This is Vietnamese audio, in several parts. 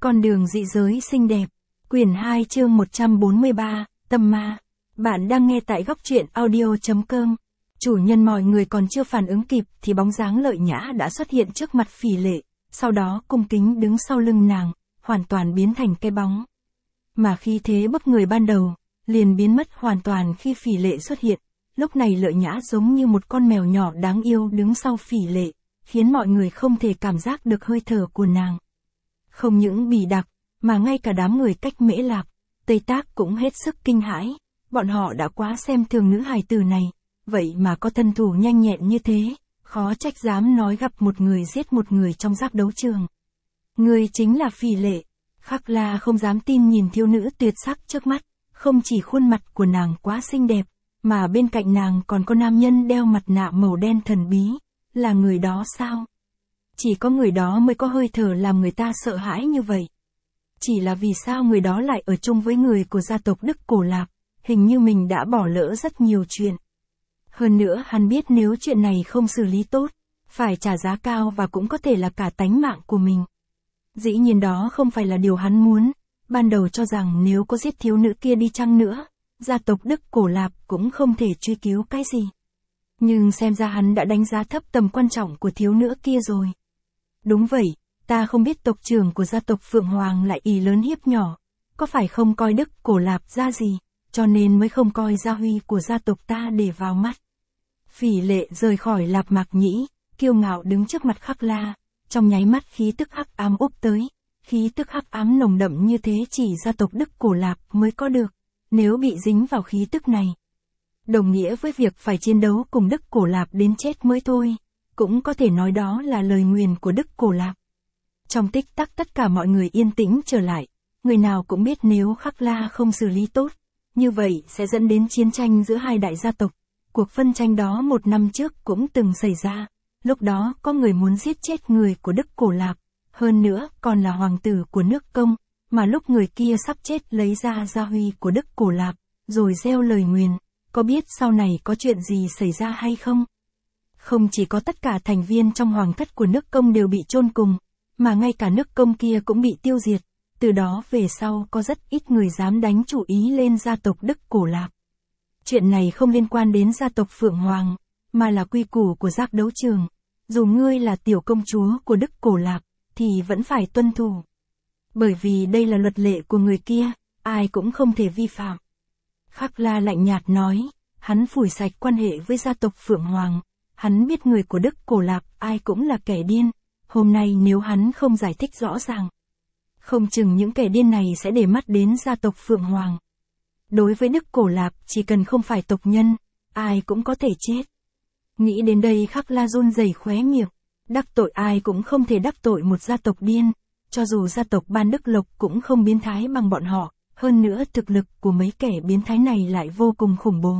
Con đường dị giới xinh đẹp. Quyển 2 chương 143, Tâm Ma. Bạn đang nghe tại góc truyện audio.com. Chủ nhân mọi người còn chưa phản ứng kịp thì bóng dáng Lợi Nhã đã xuất hiện trước mặt Phỉ Lệ, sau đó cung kính đứng sau lưng nàng, hoàn toàn biến thành cái bóng. Mà khi thế bức người ban đầu, liền biến mất hoàn toàn khi Phỉ Lệ xuất hiện. Lúc này Lợi Nhã giống như một con mèo nhỏ đáng yêu đứng sau Phỉ Lệ, khiến mọi người không thể cảm giác được hơi thở của nàng. Không những Bỉ Đặc, mà ngay cả đám người cách Mễ Lạp, Tây Tác cũng hết sức kinh hãi, bọn họ đã quá xem thường nữ hài tử này, vậy mà có thân thủ nhanh nhẹn như thế, khó trách dám nói gặp một người giết một người trong giác đấu trường. Người chính là Phỉ Lệ. Khắc La không dám tin nhìn thiếu nữ tuyệt sắc trước mắt, không chỉ khuôn mặt của nàng quá xinh đẹp, mà bên cạnh nàng còn có nam nhân đeo mặt nạ màu đen thần bí, là người đó sao? Chỉ có người đó mới có hơi thở làm người ta sợ hãi như vậy. Chỉ là vì sao người đó lại ở chung với người của gia tộc Đức Cổ Lạp, hình như mình đã bỏ lỡ rất nhiều chuyện. Hơn nữa hắn biết nếu chuyện này không xử lý tốt, phải trả giá cao và cũng có thể là cả tánh mạng của mình. Dĩ nhiên đó không phải là điều hắn muốn, ban đầu cho rằng nếu có giết thiếu nữ kia đi chăng nữa, gia tộc Đức Cổ Lạp cũng không thể truy cứu cái gì. Nhưng xem ra hắn đã đánh giá thấp tầm quan trọng của thiếu nữ kia rồi. Đúng vậy, ta không biết tộc trưởng của gia tộc Phượng Hoàng lại ỷ lớn hiếp nhỏ, có phải không coi Đức Cổ Lạp ra gì, cho nên mới không coi gia huy của gia tộc ta để vào mắt. Phỉ Lệ rời khỏi Lạp Mạc Nhĩ, kiêu ngạo đứng trước mặt Khắc La, trong nháy mắt khí tức hắc ám úp tới, khí tức hắc ám nồng đậm như thế chỉ gia tộc Đức Cổ Lạp mới có được, nếu bị dính vào khí tức này, đồng nghĩa với việc phải chiến đấu cùng Đức Cổ Lạp đến chết mới thôi, cũng có thể nói đó là lời nguyền của Đức Cổ Lạp. Trong tích tắc tất cả mọi người yên tĩnh trở lại, người nào cũng biết nếu Khắc La không xử lý tốt, như vậy sẽ dẫn đến chiến tranh giữa hai đại gia tộc. Cuộc phân tranh đó 1 năm trước cũng từng xảy ra, lúc đó có người muốn giết chết người của Đức Cổ Lạp, hơn nữa còn là hoàng tử của nước Công, mà lúc người kia sắp chết lấy ra gia huy của Đức Cổ Lạp, rồi gieo lời nguyền, có biết sau này có chuyện gì xảy ra hay không? Không chỉ có tất cả thành viên trong hoàng thất của nước Công đều bị chôn cùng, mà ngay cả nước Công kia cũng bị tiêu diệt, từ đó về sau có rất ít người dám đánh chủ ý lên gia tộc Đức Cổ Lạp. Chuyện này không liên quan đến gia tộc Phượng Hoàng, mà là quy củ của giác đấu trường, dù ngươi là tiểu công chúa của Đức Cổ Lạp, thì vẫn phải tuân thủ. Bởi vì đây là luật lệ của người kia, ai cũng không thể vi phạm. Khắc La lạnh nhạt nói, hắn phủi sạch quan hệ với gia tộc Phượng Hoàng, hắn biết người của Đức Cổ Lạp ai cũng là kẻ điên, hôm nay nếu hắn không giải thích rõ ràng, không chừng những kẻ điên này sẽ để mắt đến gia tộc Phượng Hoàng. Đối với Đức Cổ Lạp chỉ cần không phải tộc nhân, ai cũng có thể chết. Nghĩ đến đây Khắc La run rẩy khóe miệng, đắc tội ai cũng không thể đắc tội một gia tộc điên, cho dù gia tộc Ban Đức Lộc cũng không biến thái bằng bọn họ, hơn nữa thực lực của mấy kẻ biến thái này lại vô cùng khủng bố.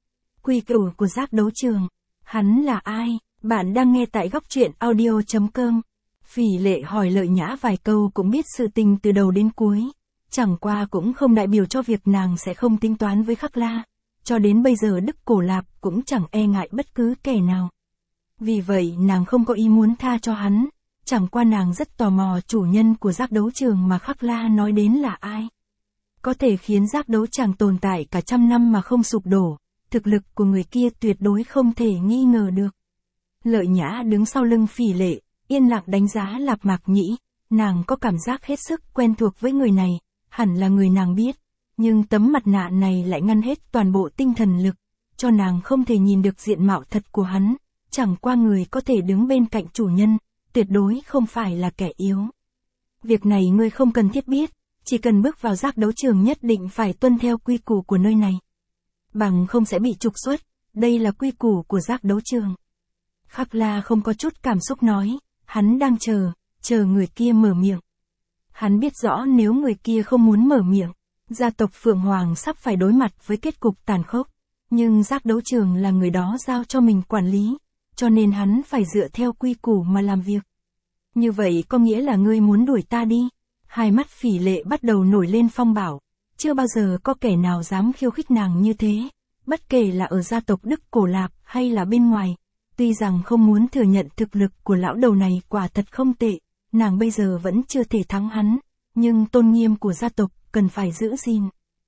Quy củ của giác đấu trường, hắn là ai? Bạn đang nghe tại góc truyện audio.com. Phỉ Lệ hỏi Lợi Nhã vài câu cũng biết sự tình từ đầu đến cuối, chẳng qua cũng không đại biểu cho việc nàng sẽ không tính toán với Khắc La, cho đến bây giờ Đức Cổ Lạp cũng chẳng e ngại bất cứ kẻ nào. Vì vậy nàng không có ý muốn tha cho hắn, chẳng qua nàng rất tò mò chủ nhân của giác đấu trường mà Khắc La nói đến là ai. Có thể khiến giác đấu tràng tồn tại cả 100 năm mà không sụp đổ, thực lực của người kia tuyệt đối không thể nghi ngờ được. Lợi Nhã đứng sau lưng Phỉ Lệ, yên lặng đánh giá Lạp Mạc Nhĩ, nàng có cảm giác hết sức quen thuộc với người này, hẳn là người nàng biết, nhưng tấm mặt nạ này lại ngăn hết toàn bộ tinh thần lực, cho nàng không thể nhìn được diện mạo thật của hắn, chẳng qua người có thể đứng bên cạnh chủ nhân, tuyệt đối không phải là kẻ yếu. Việc này ngươi không cần thiết biết, chỉ cần bước vào giác đấu trường nhất định phải tuân theo quy củ của nơi này. Bằng không sẽ bị trục xuất, đây là quy củ của giác đấu trường. Khắc La không có chút cảm xúc nói, hắn đang chờ người kia mở miệng. Hắn biết rõ nếu người kia không muốn mở miệng, gia tộc Phượng Hoàng sắp phải đối mặt với kết cục tàn khốc, nhưng giác đấu trường là người đó giao cho mình quản lý, cho nên hắn phải dựa theo quy củ mà làm việc. Như vậy có nghĩa là ngươi muốn đuổi ta đi? Hai mắt Phỉ Lệ bắt đầu nổi lên phong bảo, chưa bao giờ có kẻ nào dám khiêu khích nàng như thế, bất kể là ở gia tộc Đức Cổ Lạp hay là bên ngoài. Tuy rằng không muốn thừa nhận thực lực của lão đầu này quả thật không tệ, nàng bây giờ vẫn chưa thể thắng hắn, nhưng tôn nghiêm của gia tộc cần phải giữ gìn.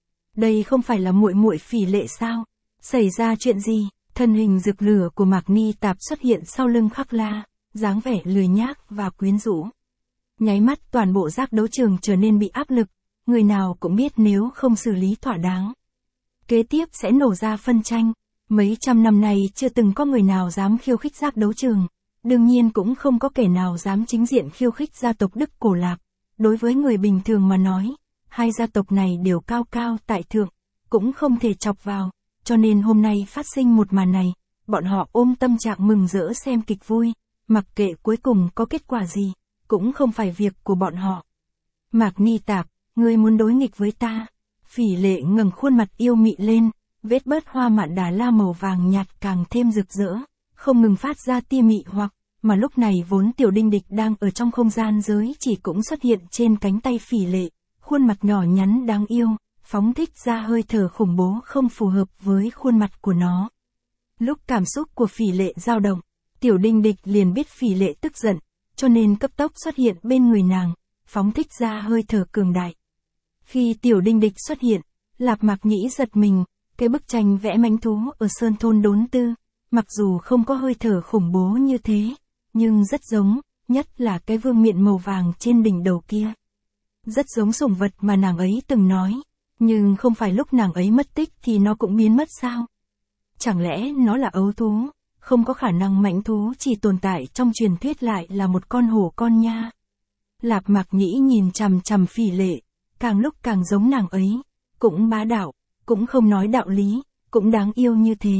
Đây không phải là muội muội Phỉ Lệ sao? Xảy ra chuyện gì? Thân hình rực lửa của Mạc Ni Tạp xuất hiện sau lưng Khắc La, dáng vẻ lười nhác và quyến rũ. Nháy mắt toàn bộ giác đấu trường trở nên bị áp lực, người nào cũng biết nếu không xử lý thỏa đáng, kế tiếp sẽ nổ ra phân tranh. Mấy trăm năm nay chưa từng có người nào dám khiêu khích giác đấu trường, đương nhiên cũng không có kẻ nào dám chính diện khiêu khích gia tộc Đức Cổ Lạc. Đối với người bình thường mà nói, hai gia tộc này đều cao cao tại thượng, cũng không thể chọc vào, cho nên hôm nay phát sinh một màn này, bọn họ ôm tâm trạng mừng rỡ xem kịch vui, mặc kệ cuối cùng có kết quả gì, cũng không phải việc của bọn họ. Mạc Ni Tạp, ngươi muốn đối nghịch với ta? Phỉ Lệ ngẩng khuôn mặt yêu mị lên, vết bớt hoa mạn đà la màu vàng nhạt càng thêm rực rỡ, không ngừng phát ra tia mị hoặc, mà lúc này vốn Tiểu Đinh Địch đang ở trong không gian giới chỉ cũng xuất hiện trên cánh tay Phỉ Lệ, khuôn mặt nhỏ nhắn đáng yêu, phóng thích ra hơi thở khủng bố không phù hợp với khuôn mặt của nó. Lúc cảm xúc của Phỉ Lệ dao động, Tiểu Đinh Địch liền biết Phỉ Lệ tức giận, cho nên cấp tốc xuất hiện bên người nàng, phóng thích ra hơi thở cường đại. Khi Tiểu Đinh Địch xuất hiện, Lạp Mạc Nhĩ giật mình, cái bức tranh vẽ mãnh thú ở Sơn Thôn Đốn Tư, mặc dù không có hơi thở khủng bố như thế, nhưng rất giống, nhất là cái vương miện màu vàng trên đỉnh đầu kia. Rất giống sủng vật mà nàng ấy từng nói, nhưng không phải lúc nàng ấy mất tích thì nó cũng biến mất sao? Chẳng lẽ nó là ấu thú, không có khả năng mãnh thú chỉ tồn tại trong truyền thuyết lại là một con hổ con nha. Lạp Mạc Nhĩ nhìn chằm chằm Phỉ Lệ, càng lúc càng giống nàng ấy, cũng bá đạo, cũng không nói đạo lý, cũng đáng yêu như thế.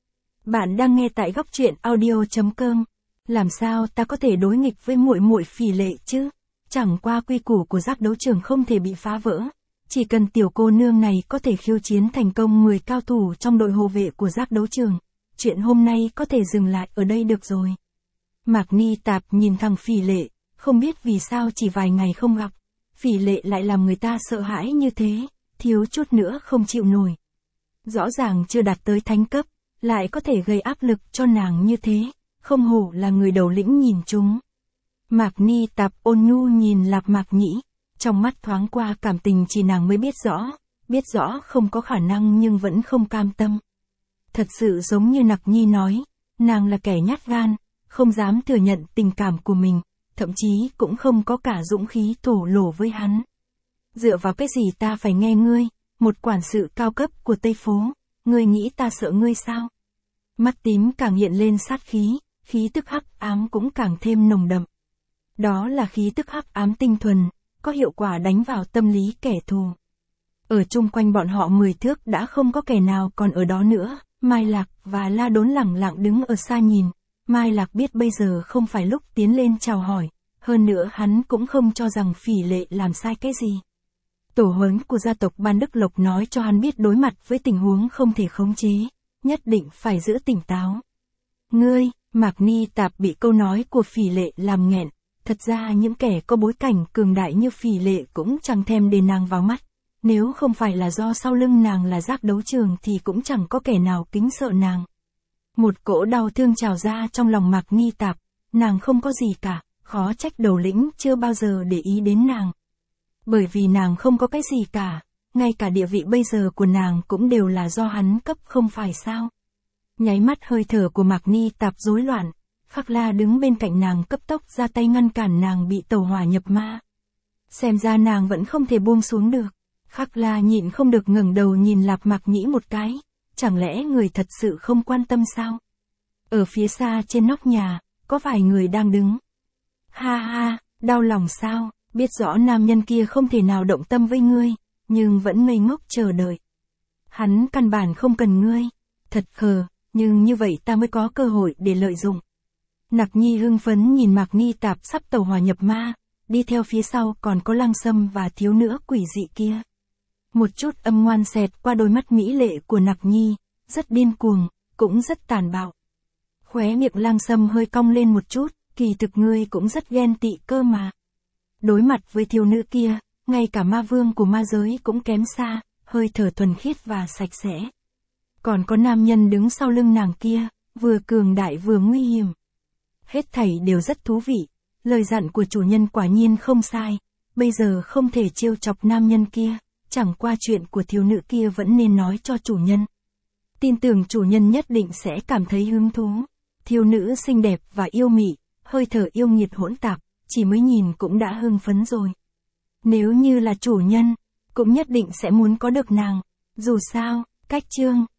Bạn đang nghe tại Góc Truyện Audio.com. Làm sao ta có thể đối nghịch với muội muội Phỉ Lệ chứ? Chẳng qua quy củ của giác đấu trường không thể bị phá vỡ. Chỉ cần tiểu cô nương này có thể khiêu chiến thành công 10 cao thủ trong đội hộ vệ của giác đấu trường, chuyện hôm nay có thể dừng lại ở đây được rồi. Mạc Ni Tạp nhìn thằng Phỉ Lệ, không biết vì sao chỉ vài ngày không gặp, Phỉ Lệ lại làm người ta sợ hãi như thế, thiếu chút nữa không chịu nổi. Rõ ràng chưa đạt tới thánh cấp, lại có thể gây áp lực cho nàng như thế, không hổ là người đầu lĩnh nhìn chúng. Mạc Ni Tạp ôn nhu nhìn Lạp Mạc Nhĩ, trong mắt thoáng qua cảm tình chỉ nàng mới biết rõ không có khả năng nhưng vẫn không cam tâm. Thật sự giống như Nặc Nhi nói, nàng là kẻ nhát gan, không dám thừa nhận tình cảm của mình, thậm chí cũng không có cả dũng khí thổ lộ với hắn. Dựa vào cái gì ta phải nghe ngươi, một quản sự cao cấp của Tây Phố, ngươi nghĩ ta sợ ngươi sao? Mắt tím càng hiện lên sát khí tức hắc ám cũng càng thêm nồng đậm. Đó là khí tức hắc ám tinh thuần, có hiệu quả đánh vào tâm lý kẻ thù. Ở chung quanh bọn họ 10 thước đã không có kẻ nào còn ở đó nữa, Mai Lạc và La Đốn lẳng lặng đứng ở xa nhìn. Mai Lạc biết bây giờ không phải lúc tiến lên chào hỏi, hơn nữa hắn cũng không cho rằng Phỉ Lệ làm sai cái gì. Tổ huấn của gia tộc Ban Đức Lộc nói cho hắn biết đối mặt với tình huống không thể khống chế, nhất định phải giữ tỉnh táo. Ngươi, Mạc Ni Tạp bị câu nói của Phỉ Lệ làm nghẹn, thật ra những kẻ có bối cảnh cường đại như Phỉ Lệ cũng chẳng thèm để nàng vào mắt, nếu không phải là do sau lưng nàng là giác đấu trường thì cũng chẳng có kẻ nào kính sợ nàng. Một cỗ đau thương trào ra trong lòng Mạc Ni Tạp, nàng không có gì cả, khó trách đầu lĩnh chưa bao giờ để ý đến nàng. Bởi vì nàng không có cái gì cả, ngay cả địa vị bây giờ của nàng cũng đều là do hắn cấp không phải sao. Nháy mắt hơi thở của Mạc Ni Tạp rối loạn, Khắc La đứng bên cạnh nàng cấp tốc ra tay ngăn cản nàng bị tẩu hỏa nhập ma. Xem ra nàng vẫn không thể buông xuống được. Khắc La nhịn không được ngẩng đầu nhìn Lạp Mạc Nhĩ một cái, chẳng lẽ người thật sự không quan tâm sao? Ở phía xa trên nóc nhà, có vài người đang đứng. Ha ha, đau lòng sao, biết rõ nam nhân kia không thể nào động tâm với ngươi, nhưng vẫn ngây ngốc chờ đợi. Hắn căn bản không cần ngươi, thật khờ, nhưng như vậy ta mới có cơ hội để lợi dụng. Nặc Nhi hưng phấn nhìn Mạc Ni Tạp sắp tẩu hỏa nhập ma, đi theo phía sau còn có Lăng Sâm và thiếu nữ quỷ dị kia. Một chút âm ngoan xẹt qua đôi mắt mỹ lệ của Nặc Nhi, rất điên cuồng, cũng rất tàn bạo. Khóe miệng Lăng Sâm hơi cong lên một chút, kỳ thực ngươi cũng rất ghen tị cơ mà. Đối mặt với thiếu nữ kia, ngay cả ma vương của ma giới cũng kém xa, hơi thở thuần khiết và sạch sẽ. Còn có nam nhân đứng sau lưng nàng kia, vừa cường đại vừa nguy hiểm. Hết thảy đều rất thú vị, lời dặn của chủ nhân quả nhiên không sai, bây giờ không thể trêu chọc nam nhân kia, chẳng qua chuyện của thiếu nữ kia vẫn nên nói cho chủ nhân. Tin tưởng chủ nhân nhất định sẽ cảm thấy hứng thú. Thiếu nữ xinh đẹp và yêu mị, hơi thở yêu nghiệt hỗn tạp, chỉ mới nhìn cũng đã hưng phấn rồi. Nếu như là chủ nhân, cũng nhất định sẽ muốn có được nàng. Dù sao, cách chương